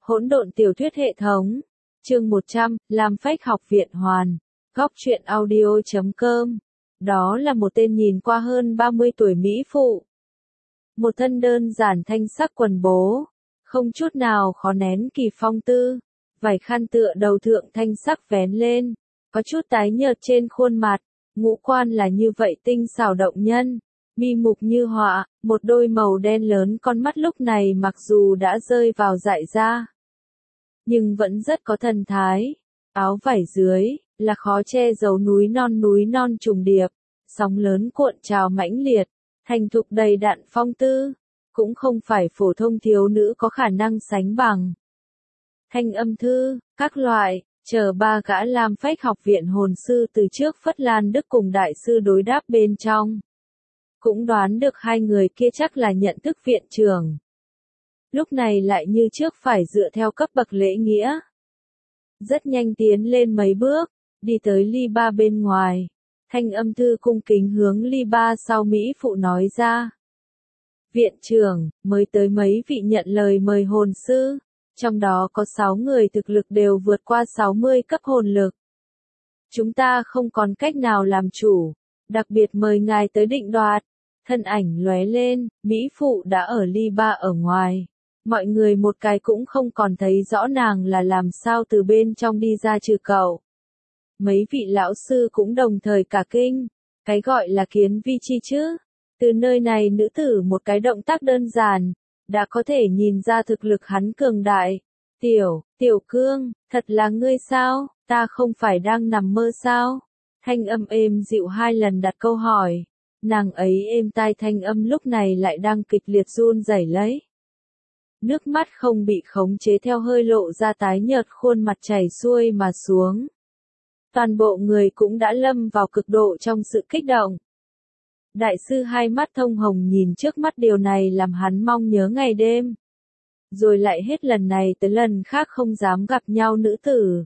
Hỗn độn tiểu thuyết hệ thống. Chương 100, Lam Phách học viện hoàn. Góc truyện audio.com. Đó là một tên nhìn qua hơn 30 tuổi mỹ phụ. Một thân đơn giản thanh sắc quần bố, không chút nào khó nén kỳ phong tư. Vải khăn tựa đầu thượng thanh sắc vén lên, có chút tái nhợt trên khuôn mặt, ngũ quan là như vậy tinh xảo động nhân. Mi mục như họa, một đôi màu đen lớn con mắt lúc này mặc dù đã rơi vào dại ra, nhưng vẫn rất có thần thái. Áo vải dưới, là khó che giấu núi non trùng điệp, sóng lớn cuộn trào mãnh liệt, thành thục đầy đặn phong tư, cũng không phải phổ thông thiếu nữ có khả năng sánh bằng. Thanh âm thư, các loại, chờ ba gã Lam Phách học viện hồn sư từ trước Phất Lan Đức cùng đại sư đối đáp bên trong. Cũng đoán được hai người kia chắc là nhận thức viện trưởng. Lúc này lại như trước phải dựa theo cấp bậc lễ nghĩa. Rất nhanh tiến lên mấy bước, đi tới ly ba bên ngoài. Thanh âm thư cung kính hướng ly ba sau Mỹ phụ nói ra. Viện trưởng, mới tới mấy vị nhận lời mời hồn sư, trong đó có 6 người thực lực đều vượt qua 60 cấp hồn lực. Chúng ta không còn cách nào làm chủ, đặc biệt mời ngài tới định đoạt. Thân ảnh lóe lên, Mỹ phụ đã ở ly ba ở ngoài. Mọi người một cái cũng không còn thấy rõ nàng là làm sao từ bên trong đi ra trừ cậu. Mấy vị lão sư cũng đồng thời cả kinh. Cái gọi là kiến vi chi chứ. Từ nơi này nữ tử một cái động tác đơn giản, đã có thể nhìn ra thực lực hắn cường đại. Tiểu cương, thật là ngươi sao, ta không phải đang nằm mơ sao? Thanh âm êm dịu 2 lần đặt câu hỏi. Nàng ấy êm tai thanh âm lúc này lại đang kịch liệt run rẩy lấy. Nước mắt không bị khống chế theo hơi lộ ra tái nhợt khuôn mặt chảy xuôi mà xuống. Toàn bộ người cũng đã lâm vào cực độ trong sự kích động. Đại sư hai mắt thông hồng nhìn trước mắt, điều này làm hắn mong nhớ ngày đêm. Rồi lại hết lần này tới lần khác không dám gặp nhau nữ tử.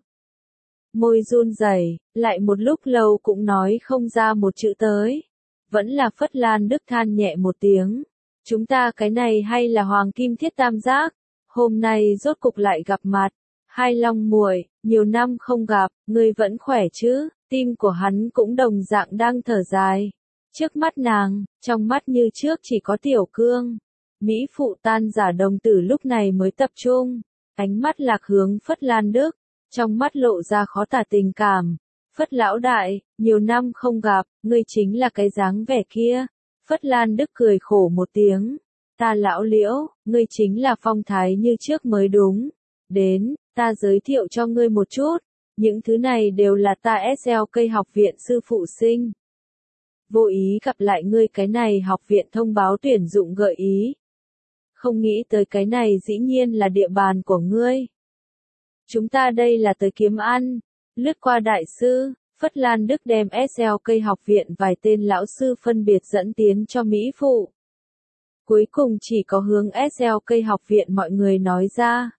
Môi run rẩy, lại một lúc lâu cũng nói không ra một chữ tới. Vẫn là Phất Lan Đức than nhẹ một tiếng. Chúng ta cái này hay là Hoàng Kim Thiết Tam Giác, hôm nay rốt cục lại gặp mặt. Hai Long muội, nhiều năm không gặp, ngươi vẫn khỏe chứ? Tim của hắn cũng đồng dạng đang thở dài. Trước mắt nàng, trong mắt như trước chỉ có Tiểu Cương. Mỹ phụ tan giả đồng tử lúc này mới tập trung, ánh mắt lạc hướng Phất Lan Đức, trong mắt lộ ra khó tả tình cảm. Phất lão đại, nhiều năm không gặp, ngươi chính là cái dáng vẻ kia. Phất Lan Đức cười khổ một tiếng. Ta lão Liễu, ngươi chính là phong thái như trước mới đúng. Đến, ta giới thiệu cho ngươi một chút. Những thứ này đều là ta SLK học viện sư phụ sinh. Vô ý gặp lại ngươi, cái này học viện thông báo tuyển dụng gợi ý. Không nghĩ tới cái này dĩ nhiên là địa bàn của ngươi. Chúng ta đây là tới kiếm ăn. Lướt qua đại sư, Phất Lan Đức đem SLK học viện vài tên lão sư phân biệt dẫn tiến cho Mỹ phụ. Cuối cùng chỉ có hướng SLK học viện mọi người nói ra.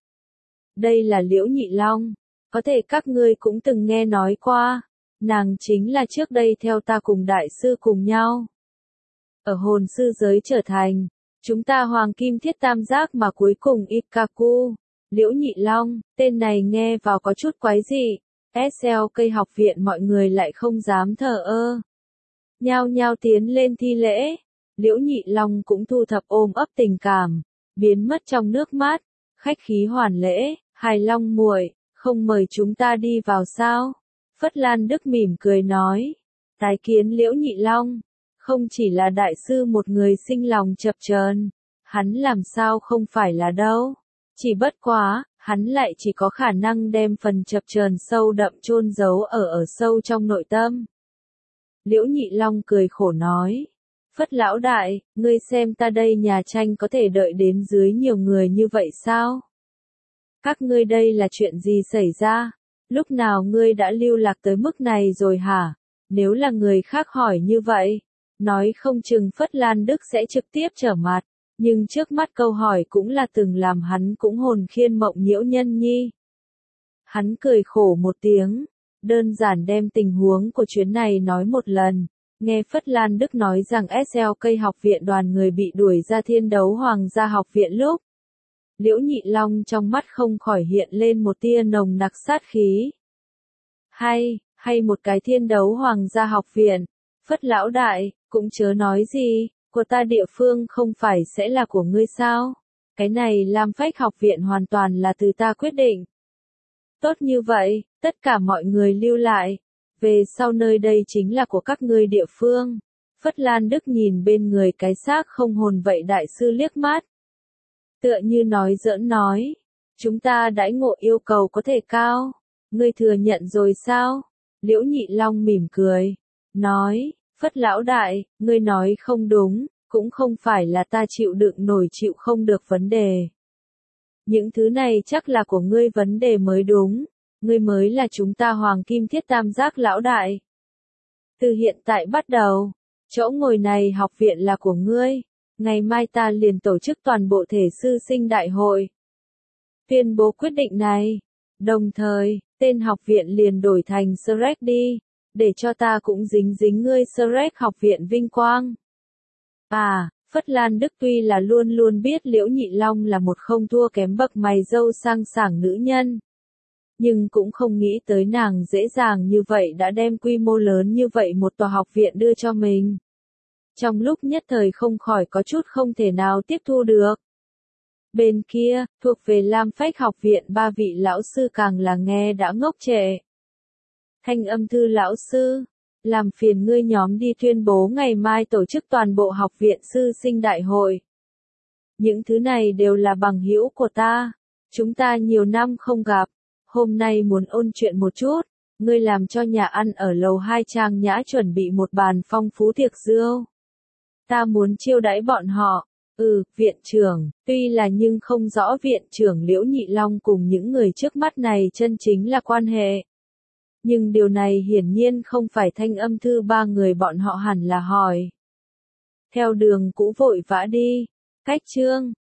Đây là Liễu Nhị Long, có thể các ngươi cũng từng nghe nói qua. Nàng chính là trước đây theo ta cùng đại sư cùng nhau. Ở hồn sư giới trở thành, chúng ta Hoàng Kim Thiết Tam Giác mà cuối cùng Ikaku. Liễu Nhị Long, tên này nghe vào có chút quái dị. SLK học viện mọi người lại không dám thờ ơ. Nhao nhao tiến lên thi lễ. Liễu Nhị Long cũng thu thập ôm ấp tình cảm, biến mất trong nước mắt, khách khí hoàn lễ. Hai Long muội, không mời chúng ta đi vào sao? Phất Lan Đức mỉm cười nói. Tái kiến Liễu Nhị Long, không chỉ là đại sư một người sinh lòng chập chờn, hắn làm sao không phải là đâu. Chỉ bất quá, hắn lại chỉ có khả năng đem phần chập chờn sâu đậm chôn giấu ở sâu trong nội tâm. Liễu Nhị Long cười khổ nói. Phất lão đại, ngươi xem ta đây nhà tranh có thể đợi đến dưới nhiều người như vậy sao? Các ngươi đây là chuyện gì xảy ra? Lúc nào ngươi đã lưu lạc tới mức này rồi hả? Nếu là người khác hỏi như vậy, nói không chừng Phất Lan Đức sẽ trực tiếp trở mặt. Nhưng trước mắt câu hỏi cũng là từng làm hắn cũng hồn khiên mộng nhiễu nhân nhi. Hắn cười khổ một tiếng, đơn giản đem tình huống của chuyến này nói một lần. Nghe Phất Lan Đức nói rằng SLK học viện đoàn người bị đuổi ra Thiên Đấu Hoàng gia học viện lúc Liễu Nhị Long trong mắt không khỏi hiện lên một tia nồng nặc sát khí. Hay một cái Thiên Đấu Hoàng gia học viện, Phất lão đại, cũng chớ nói gì, của ta địa phương không phải sẽ là của ngươi sao? Cái này Lam Phách học viện hoàn toàn là từ ta quyết định. Tốt như vậy, tất cả mọi người lưu lại, về sau nơi đây chính là của các ngươi địa phương. Phất Lan Đức nhìn bên người cái xác không hồn vậy đại sư liếc mắt. Tựa như nói giỡn nói, chúng ta đãi ngộ yêu cầu có thể cao, ngươi thừa nhận rồi sao? Liễu Nhị Long mỉm cười, nói, Phất lão đại, ngươi nói không đúng, cũng không phải là ta chịu đựng nổi chịu không được vấn đề. Những thứ này chắc là của ngươi vấn đề mới đúng, ngươi mới là chúng ta Hoàng Kim Thiết Tam Giác lão đại. Từ hiện tại bắt đầu, chỗ ngồi này học viện là của ngươi, ngày mai ta liền tổ chức toàn bộ thể sư sinh đại hội. Tuyên bố quyết định này, đồng thời, tên học viện liền đổi thành Shrek đi, để cho ta cũng dính dính ngươi Shrek học viện vinh quang. Phất Lan Đức tuy là luôn luôn biết Liễu Nhị Long là một không thua kém bậc mày râu sang sảng nữ nhân. Nhưng cũng không nghĩ tới nàng dễ dàng như vậy đã đem quy mô lớn như vậy một tòa học viện đưa cho mình. Trong lúc nhất thời không khỏi có chút không thể nào tiếp thu được. Bên kia, thuộc về Lam Phách học viện ba vị lão sư càng là nghe đã ngốc trệ. Thanh Âm Thư lão sư, làm phiền ngươi nhóm đi tuyên bố ngày mai tổ chức toàn bộ học viện sư sinh đại hội. Những thứ này đều là bằng hữu của ta, chúng ta nhiều năm không gặp, hôm nay muốn ôn chuyện một chút, ngươi làm cho nhà ăn ở lầu 2 Trang Nhã chuẩn bị một bàn phong phú tiệc rượu. Ta muốn chiêu đãi bọn họ. Viện trưởng, tuy là nhưng không rõ viện trưởng Liễu Nhị Long cùng những người trước mắt này chân chính là quan hệ. Nhưng điều này hiển nhiên không phải Thanh Âm Thư ba người bọn họ hẳn là hỏi. Theo đường cũ vội vã đi, cách chương.